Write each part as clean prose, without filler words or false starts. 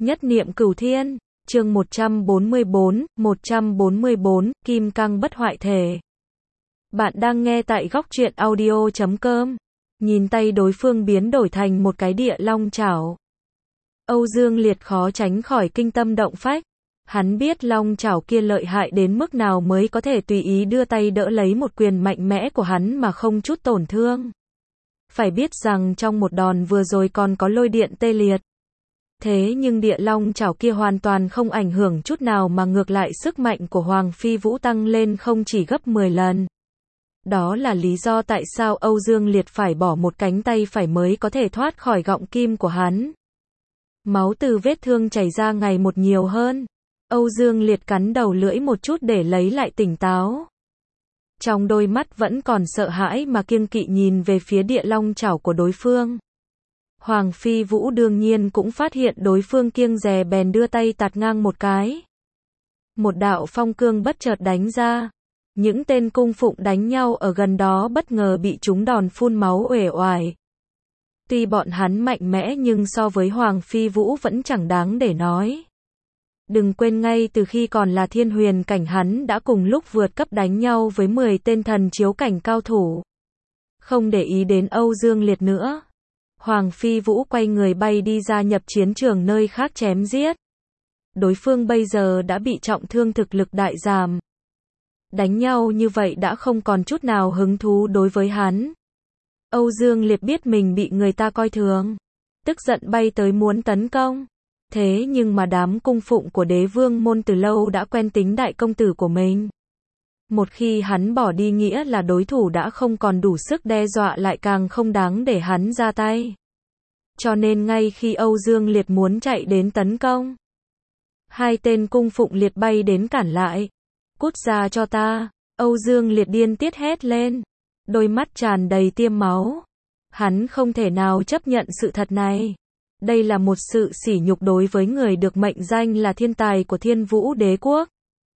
Nhất niệm cửu thiên, chương 144, Kim Cang bất hoại thể. Bạn đang nghe tại góc truyện audio.com. Nhìn tay đối phương biến đổi thành một cái địa long chảo. Âu Dương Liệt khó tránh khỏi kinh tâm động phách. Hắn biết long chảo kia lợi hại đến mức nào mới có thể tùy ý đưa tay đỡ lấy một quyền mạnh mẽ của hắn mà không chút tổn thương. Phải biết rằng trong một đòn vừa rồi còn có lôi điện tê liệt. Thế nhưng địa long chảo kia hoàn toàn không ảnh hưởng chút nào mà ngược lại sức mạnh của Hoàng Phi Vũ tăng lên không chỉ gấp 10 lần. Đó là lý do tại sao Âu Dương Liệt phải bỏ một cánh tay phải mới có thể thoát khỏi gọng kim của hắn. Máu từ vết thương chảy ra ngày một nhiều hơn. Âu Dương Liệt cắn đầu lưỡi một chút để lấy lại tỉnh táo. Trong đôi mắt vẫn còn sợ hãi mà kiêng kỵ nhìn về phía địa long chảo của đối phương. Hoàng Phi Vũ đương nhiên cũng phát hiện đối phương kiêng dè bèn đưa tay tạt ngang một cái. Một đạo phong cương bất chợt đánh ra. Những tên cung phụng đánh nhau ở gần đó bất ngờ bị trúng đòn phun máu uể oải. Tuy bọn hắn mạnh mẽ nhưng so với Hoàng Phi Vũ vẫn chẳng đáng để nói. Đừng quên ngay từ khi còn là thiên huyền cảnh hắn đã cùng lúc vượt cấp đánh nhau với 10 tên thần chiếu cảnh cao thủ. Không để ý đến Âu Dương Liệt nữa. Hoàng Phi Vũ quay người bay đi ra nhập chiến trường nơi khác chém giết. Đối phương bây giờ đã bị trọng thương, thực lực đại giảm. Đánh nhau như vậy đã không còn chút nào hứng thú đối với hắn. Âu Dương Liệt biết mình bị người ta coi thường. Tức giận bay tới muốn tấn công. Thế nhưng mà đám cung phụng của Đế Vương môn từ lâu đã quen tính đại công tử của mình. Một khi hắn bỏ đi nghĩa là đối thủ đã không còn đủ sức đe dọa, lại càng không đáng để hắn ra tay. Cho nên ngay khi Âu Dương Liệt muốn chạy đến tấn công, hai tên cung phụng liệt bay đến cản lại. Cút ra cho ta! Âu Dương Liệt điên tiết hét lên. Đôi mắt tràn đầy tiêm máu. Hắn không thể nào chấp nhận sự thật này. Đây là một sự sỉ nhục đối với người được mệnh danh là thiên tài của Thiên Vũ Đế Quốc.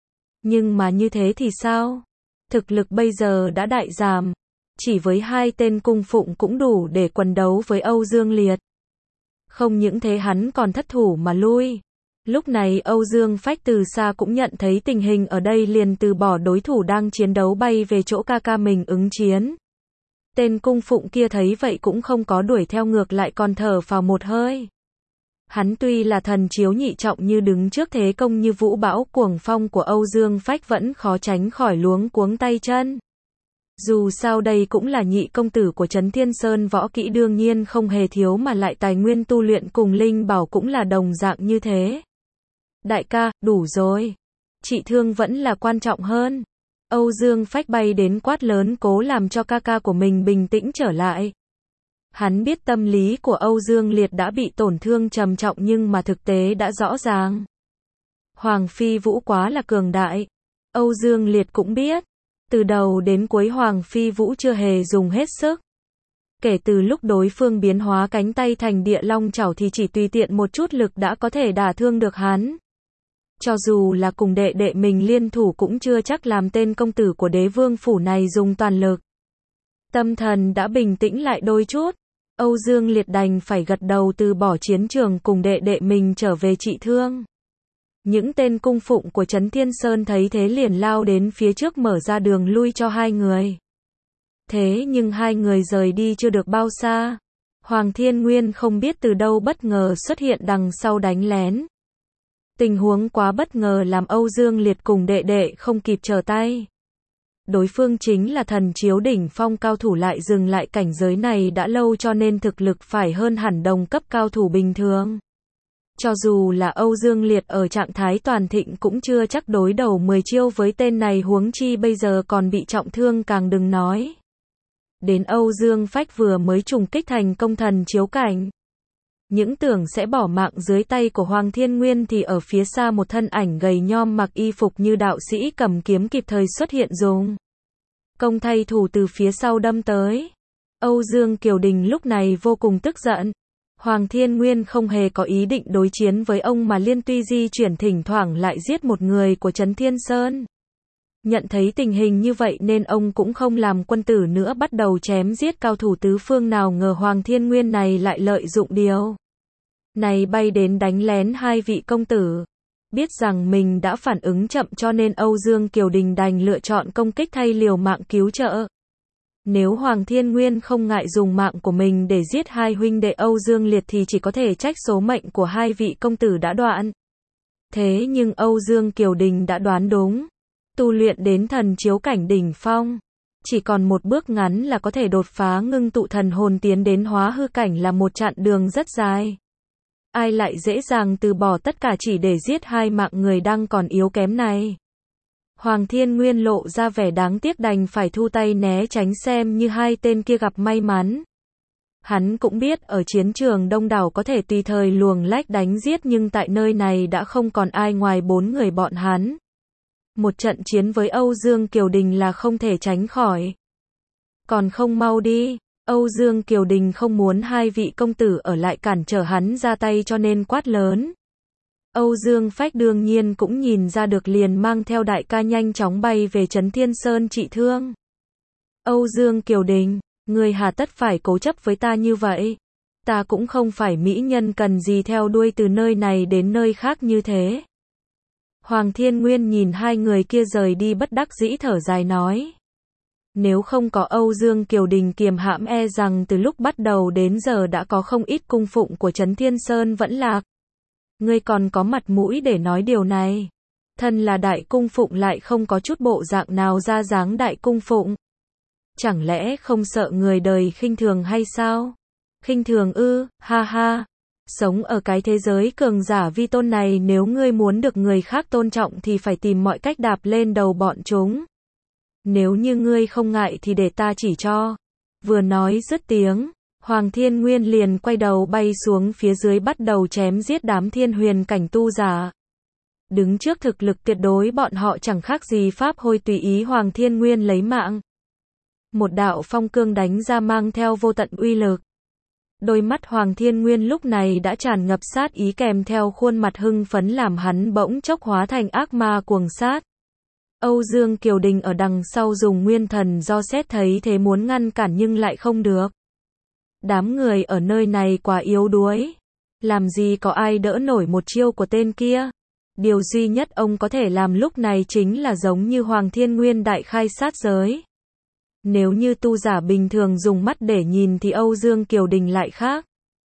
Nhưng mà như thế thì sao? Thực lực bây giờ đã đại giảm. Chỉ với hai tên cung phụng cũng đủ để quần đấu với Âu Dương Liệt. Không những thế hắn còn thất thủ mà lui. Lúc này Âu Dương Phách từ xa cũng nhận thấy tình hình ở đây, liền từ bỏ đối thủ đang chiến đấu bay về chỗ ca ca mình ứng chiến. Tên cung phụng kia thấy vậy cũng không có đuổi theo, ngược lại còn thở phào một hơi. Hắn tuy là thần chiếu nhị trọng nhưng đứng trước thế công như vũ bão cuồng phong của Âu Dương Phách vẫn khó tránh khỏi luống cuống tay chân. Dù sao đây cũng là nhị công tử của Trấn Thiên Sơn, võ kỹ đương nhiên không hề thiếu, mà lại tài nguyên tu luyện cùng linh bảo cũng là đồng dạng như thế. Đại ca, đủ rồi. Trị thương vẫn là quan trọng hơn. Âu Dương Phách bay đến quát lớn, cố làm cho ca ca của mình bình tĩnh trở lại. Hắn biết tâm lý của Âu Dương Liệt đã bị tổn thương trầm trọng, nhưng mà thực tế đã rõ ràng. Hoàng Phi Vũ quá là cường đại. Âu Dương Liệt cũng biết. Từ đầu đến cuối Hoàng Phi Vũ chưa hề dùng hết sức. Kể từ lúc đối phương biến hóa cánh tay thành địa long chảo thì chỉ tùy tiện một chút lực đã có thể đả thương được hắn. Cho dù là cùng đệ đệ mình liên thủ cũng chưa chắc làm tên công tử của Đế Vương phủ này dùng toàn lực. Tâm thần đã bình tĩnh lại đôi chút. Âu Dương Liệt đành phải gật đầu từ bỏ chiến trường cùng đệ đệ mình trở về trị thương. Những tên cung phụng của Trấn Thiên Sơn thấy thế liền lao đến phía trước mở ra đường lui cho hai người. Thế nhưng hai người rời đi chưa được bao xa, Hoàng Thiên Nguyên không biết từ đâu bất ngờ xuất hiện đằng sau đánh lén. Tình huống quá bất ngờ làm Âu Dương Liệt cùng đệ đệ không kịp trở tay. Đối phương chính là thần chiếu đỉnh phong cao thủ, lại dừng lại cảnh giới này đã lâu cho nên thực lực phải hơn hẳn đồng cấp cao thủ bình thường. Cho dù là Âu Dương Liệt ở trạng thái toàn thịnh cũng chưa chắc đối đầu 10 chiêu với tên này, huống chi bây giờ còn bị trọng thương càng đừng nói. Đến Âu Dương Phách vừa mới trùng kích thành công thần chiếu cảnh. Những tưởng sẽ bỏ mạng dưới tay của Hoàng Thiên Nguyên thì ở phía xa một thân ảnh gầy nhom mặc y phục như đạo sĩ cầm kiếm kịp thời xuất hiện, dùng công thay thủ từ phía sau đâm tới. Âu Dương Kiều Đình lúc này vô cùng tức giận. Hoàng Thiên Nguyên không hề có ý định đối chiến với ông mà liên tuy di chuyển thỉnh thoảng lại giết một người của Trấn Thiên Sơn. Nhận thấy tình hình như vậy nên ông cũng không làm quân tử nữa, bắt đầu chém giết cao thủ tứ phương. Nào ngờ Hoàng Thiên Nguyên này lại lợi dụng điều này bay đến đánh lén hai vị công tử. Biết rằng mình đã phản ứng chậm cho nên Âu Dương Kiều Đình đành lựa chọn công kích thay liều mạng cứu trợ. Nếu Hoàng Thiên Nguyên không ngại dùng mạng của mình để giết hai huynh đệ Âu Dương Liệt thì chỉ có thể trách số mệnh của hai vị công tử đã đoạn. Thế nhưng Âu Dương Kiều Đình đã đoán đúng. Tu luyện đến thần chiếu cảnh đỉnh phong. Chỉ còn một bước ngắn là có thể đột phá ngưng tụ thần hồn tiến đến hóa hư cảnh là một chặng đường rất dài. Ai lại dễ dàng từ bỏ tất cả chỉ để giết hai mạng người đang còn yếu kém này. Hoàng Thiên Nguyên lộ ra vẻ đáng tiếc đành phải thu tay né tránh xem như hai tên kia gặp may mắn. Hắn cũng biết ở chiến trường đông đảo có thể tùy thời luồng lách đánh giết nhưng tại nơi này đã không còn ai ngoài 4 người bọn hắn. Một trận chiến với Âu Dương Kiều Đình là không thể tránh khỏi. Còn không mau đi. Âu Dương Kiều Đình không muốn hai vị công tử ở lại cản trở hắn ra tay cho nên quát lớn. Âu Dương Phách đương nhiên cũng nhìn ra được liền mang theo đại ca nhanh chóng bay về Trấn Thiên Sơn trị thương. Âu Dương Kiều Đình, ngươi hà tất phải cố chấp với ta như vậy? Ta cũng không phải mỹ nhân cần gì theo đuôi từ nơi này đến nơi khác như thế. Hoàng Thiên Nguyên nhìn hai người kia rời đi bất đắc dĩ thở dài nói. Nếu không có Âu Dương Kiều Đình kiềm hãm e rằng từ lúc bắt đầu đến giờ đã có không ít cung phụng của Trấn Thiên Sơn vẫn lạc. Ngươi còn có mặt mũi để nói điều này. Thân là đại cung phụng lại không có chút bộ dạng nào ra dáng đại cung phụng. Chẳng lẽ không sợ người đời khinh thường hay sao? Khinh thường ư, ha ha. Sống ở cái thế giới cường giả vi tôn này nếu ngươi muốn được người khác tôn trọng thì phải tìm mọi cách đạp lên đầu bọn chúng. Nếu như ngươi không ngại thì để ta chỉ cho. Vừa nói dứt tiếng, Hoàng Thiên Nguyên liền quay đầu bay xuống phía dưới bắt đầu chém giết đám thiên huyền cảnh tu giả. Đứng trước thực lực tuyệt đối bọn họ chẳng khác gì pháp hôi tùy ý Hoàng Thiên Nguyên lấy mạng. Một đạo phong cương đánh ra mang theo vô tận uy lực. Đôi mắt Hoàng Thiên Nguyên lúc này đã tràn ngập sát ý kèm theo khuôn mặt hưng phấn làm hắn bỗng chốc hóa thành ác ma cuồng sát. Âu Dương Kiều Đình ở đằng sau dùng nguyên thần do xét thấy thế muốn ngăn cản nhưng lại không được. Đám người ở nơi này quá yếu đuối. Làm gì có ai đỡ nổi một chiêu của tên kia. Điều duy nhất ông có thể làm lúc này chính là giống như Hoàng Thiên Nguyên đại khai sát giới. Nếu như tu giả bình thường dùng mắt để nhìn thì Âu Dương Kiều Đình lại khác.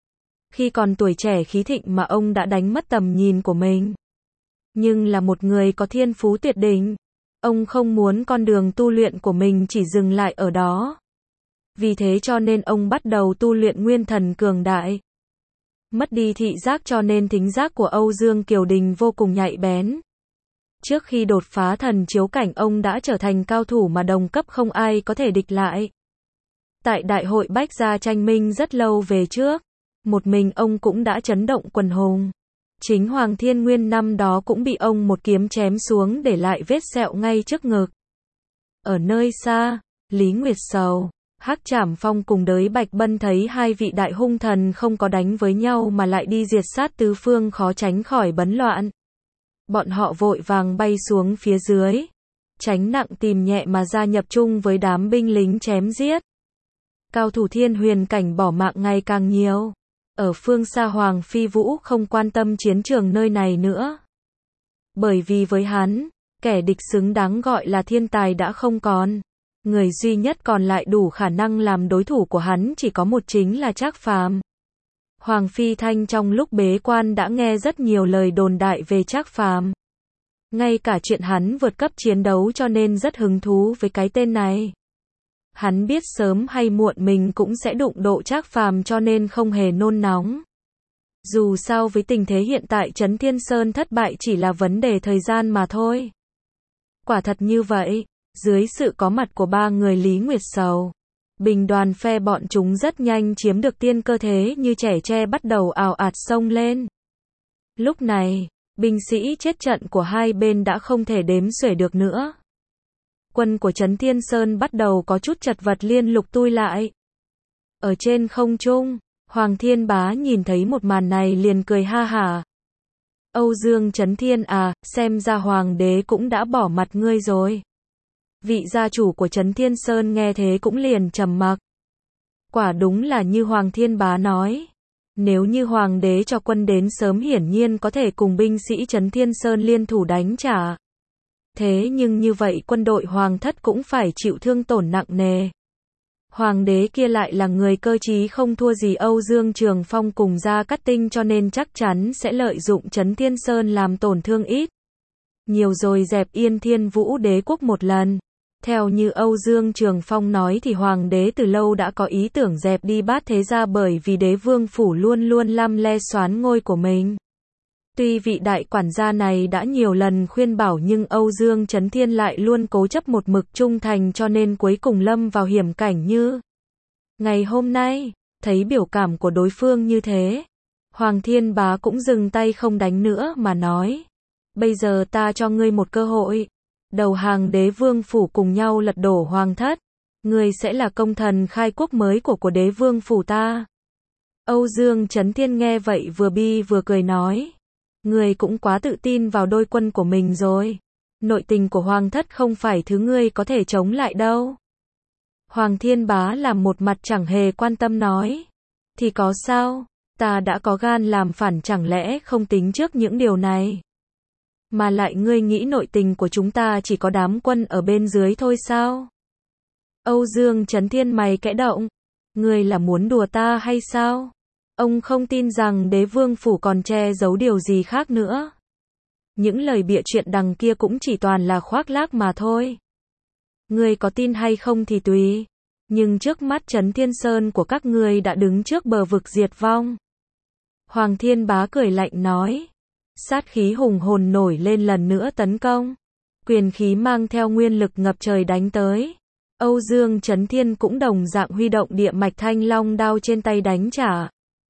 Khi còn tuổi trẻ khí thịnh mà ông đã đánh mất tầm nhìn của mình. Nhưng là một người có thiên phú tuyệt đỉnh. Ông không muốn con đường tu luyện của mình chỉ dừng lại ở đó. Vì thế cho nên ông bắt đầu tu luyện nguyên thần cường đại. Mất đi thị giác cho nên thính giác của Âu Dương Kiều Đình vô cùng nhạy bén. Trước khi đột phá thần chiếu cảnh ông đã trở thành cao thủ mà đồng cấp không ai có thể địch lại. Tại đại hội Bách Gia tranh minh rất lâu về trước, một mình ông cũng đã chấn động quần hùng. Chính Hoàng Thiên Nguyên năm đó cũng bị ông một kiếm chém xuống để lại vết sẹo ngay trước ngực. Ở nơi xa, Lý Nguyệt Sầu, Hắc Trảm Phong cùng đới Bạch Bân thấy hai vị đại hung thần không có đánh với nhau mà lại đi diệt sát tứ phương khó tránh khỏi bấn loạn. Bọn họ vội vàng bay xuống phía dưới, tránh nặng tìm nhẹ mà gia nhập chung với đám binh lính chém giết. Cao thủ thiên huyền cảnh bỏ mạng ngày càng nhiều. Ở phương xa Hoàng Phi Vũ không quan tâm chiến trường nơi này nữa. Bởi vì với hắn, kẻ địch xứng đáng gọi là thiên tài đã không còn. Người duy nhất còn lại đủ khả năng làm đối thủ của hắn chỉ có một chính là Trác Phàm. Hoàng Phi Thanh trong lúc bế quan đã nghe rất nhiều lời đồn đại về Trác Phàm. Ngay cả chuyện hắn vượt cấp chiến đấu cho nên rất hứng thú với cái tên này. Hắn biết sớm hay muộn mình cũng sẽ đụng độ Trác Phàm cho nên không hề nôn nóng. Dù sao với tình thế hiện tại Trấn Thiên Sơn thất bại chỉ là vấn đề thời gian mà thôi. Quả thật như vậy, dưới sự có mặt của ba người Lý Nguyệt Sầu, bình đoàn phe bọn chúng rất nhanh chiếm được tiên cơ thế như trẻ tre bắt đầu ào ạt xông lên. Lúc này, binh sĩ chết trận của hai bên đã không thể đếm xuể được nữa. Quân của Trấn Thiên Sơn bắt đầu có chút chật vật liên lục tui lại. Ở trên không trung, Hoàng Thiên Bá nhìn thấy một màn này liền cười ha hả. Âu Dương Trấn Thiên à, xem ra Hoàng đế cũng đã bỏ mặt ngươi rồi. Vị gia chủ của Trấn Thiên Sơn nghe thế cũng liền trầm mặc. Quả đúng là như Hoàng Thiên Bá nói. Nếu như hoàng đế cho quân đến sớm hiển nhiên có thể cùng binh sĩ Trấn Thiên Sơn liên thủ đánh trả. Thế nhưng như vậy quân đội hoàng thất cũng phải chịu thương tổn nặng nề. Hoàng đế kia lại là người cơ trí không thua gì Âu Dương Trường Phong cùng Gia Cát Tinh, cho nên chắc chắn sẽ lợi dụng Trấn Thiên Sơn làm tổn thương ít nhiều rồi dẹp yên Thiên Vũ đế quốc một lần. Theo như Âu Dương Trường Phong nói thì hoàng đế từ lâu đã có ý tưởng dẹp đi Bát Thế Gia, bởi vì đế vương phủ luôn luôn lăm le soán ngôi của mình. Tuy vị đại quản gia này đã nhiều lần khuyên bảo nhưng Âu Dương Chấn Thiên lại luôn cố chấp một mực trung thành, cho nên cuối cùng lâm vào hiểm cảnh như ngày hôm nay. Thấy biểu cảm của đối phương như thế, Hoàng Thiên Bá cũng dừng tay không đánh nữa mà nói: bây giờ ta cho ngươi một cơ hội. Đầu hàng đế vương phủ cùng nhau lật đổ hoàng thất. Ngươi sẽ là công thần khai quốc mới của đế vương phủ ta. Âu Dương Chấn Thiên nghe vậy vừa bi vừa cười nói: ngươi cũng quá tự tin vào đôi quân của mình rồi. Nội tình của hoàng thất không phải thứ ngươi có thể chống lại đâu. Hoàng Thiên Bá làm một mặt chẳng hề quan tâm nói: thì có sao, ta đã có gan làm phản, chẳng lẽ không tính trước những điều này? Mà lại ngươi nghĩ nội tình của chúng ta chỉ có đám quân ở bên dưới thôi sao? Âu Dương Chấn Thiên mày kẽ động: ngươi là muốn đùa ta hay sao? Ông không tin rằng đế vương phủ còn che giấu điều gì khác nữa. Những lời bịa chuyện đằng kia cũng chỉ toàn là khoác lác mà thôi. Ngươi có tin hay không thì tùy. Nhưng trước mắt Trấn Thiên Sơn của các ngươi đã đứng trước bờ vực diệt vong. Hoàng Thiên Bá cười lạnh nói. Sát khí hùng hồn nổi lên lần nữa tấn công. Quyền khí mang theo nguyên lực ngập trời đánh tới. Âu Dương Chấn Thiên cũng đồng dạng huy động địa mạch thanh long đao trên tay đánh trả.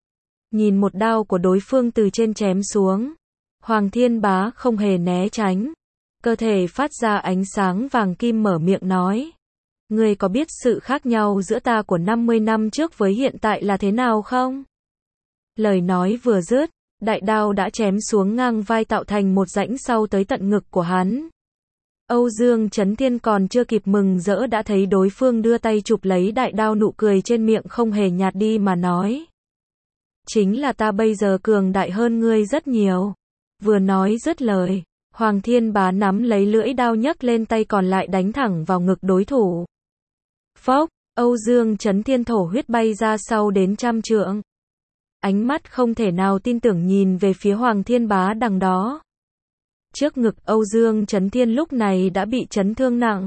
Nhìn một đao của đối phương từ trên chém xuống, Hoàng Thiên Bá không hề né tránh. Cơ thể phát ra ánh sáng vàng kim, mở miệng nói: ngươi có biết sự khác nhau giữa ta của 50 năm trước với hiện tại là thế nào không? Lời nói vừa dứt, đại đao đã chém xuống ngang vai, tạo thành một rãnh sâu tới tận ngực của hắn. Âu Dương Chấn Thiên còn chưa kịp mừng rỡ đã thấy đối phương đưa tay chụp lấy đại đao, nụ cười trên miệng không hề nhạt đi mà nói: chính là ta bây giờ cường đại hơn ngươi rất nhiều. Vừa nói dứt lời, Hoàng Thiên Bá nắm lấy lưỡi đao nhấc lên tay còn lại đánh thẳng vào ngực đối thủ. Phốc, Âu Dương Chấn Thiên thổ huyết bay ra sau đến 100 trượng. Ánh mắt không thể nào tin tưởng nhìn về phía Hoàng Thiên Bá đằng đó. Trước ngực Âu Dương Chấn Thiên lúc này đã bị chấn thương nặng.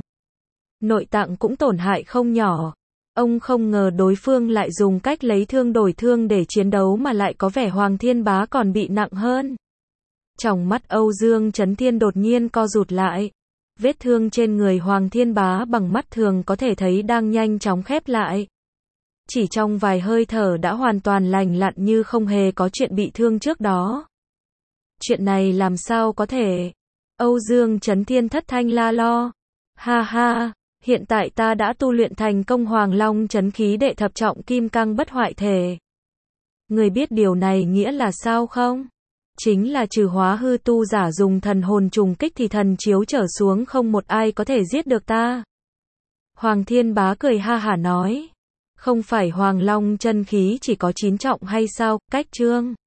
Nội tạng cũng tổn hại không nhỏ. Ông không ngờ đối phương lại dùng cách lấy thương đổi thương để chiến đấu, mà lại có vẻ Hoàng Thiên Bá còn bị nặng hơn. Tròng mắt Âu Dương Chấn Thiên đột nhiên co rụt lại. Vết thương trên người Hoàng Thiên Bá bằng mắt thường có thể thấy đang nhanh chóng khép lại. Chỉ trong vài hơi thở đã hoàn toàn lành lặn như không hề có chuyện bị thương trước đó. Chuyện này làm sao có thể? Âu Dương Chấn Thiên thất thanh la lo. Ha ha, hiện tại ta đã tu luyện thành công Hoàng Long Chấn Khí Đệ thập trọng kim cang bất hoại thể. Người biết điều này nghĩa là sao không? Chính là trừ hóa hư tu giả dùng thần hồn trùng kích thì thần chiếu trở xuống không một ai có thể giết được ta. Hoàng Thiên Bá cười ha hả nói. Không phải Hoàng Long chân khí chỉ có 9 trọng hay sao? Cách chương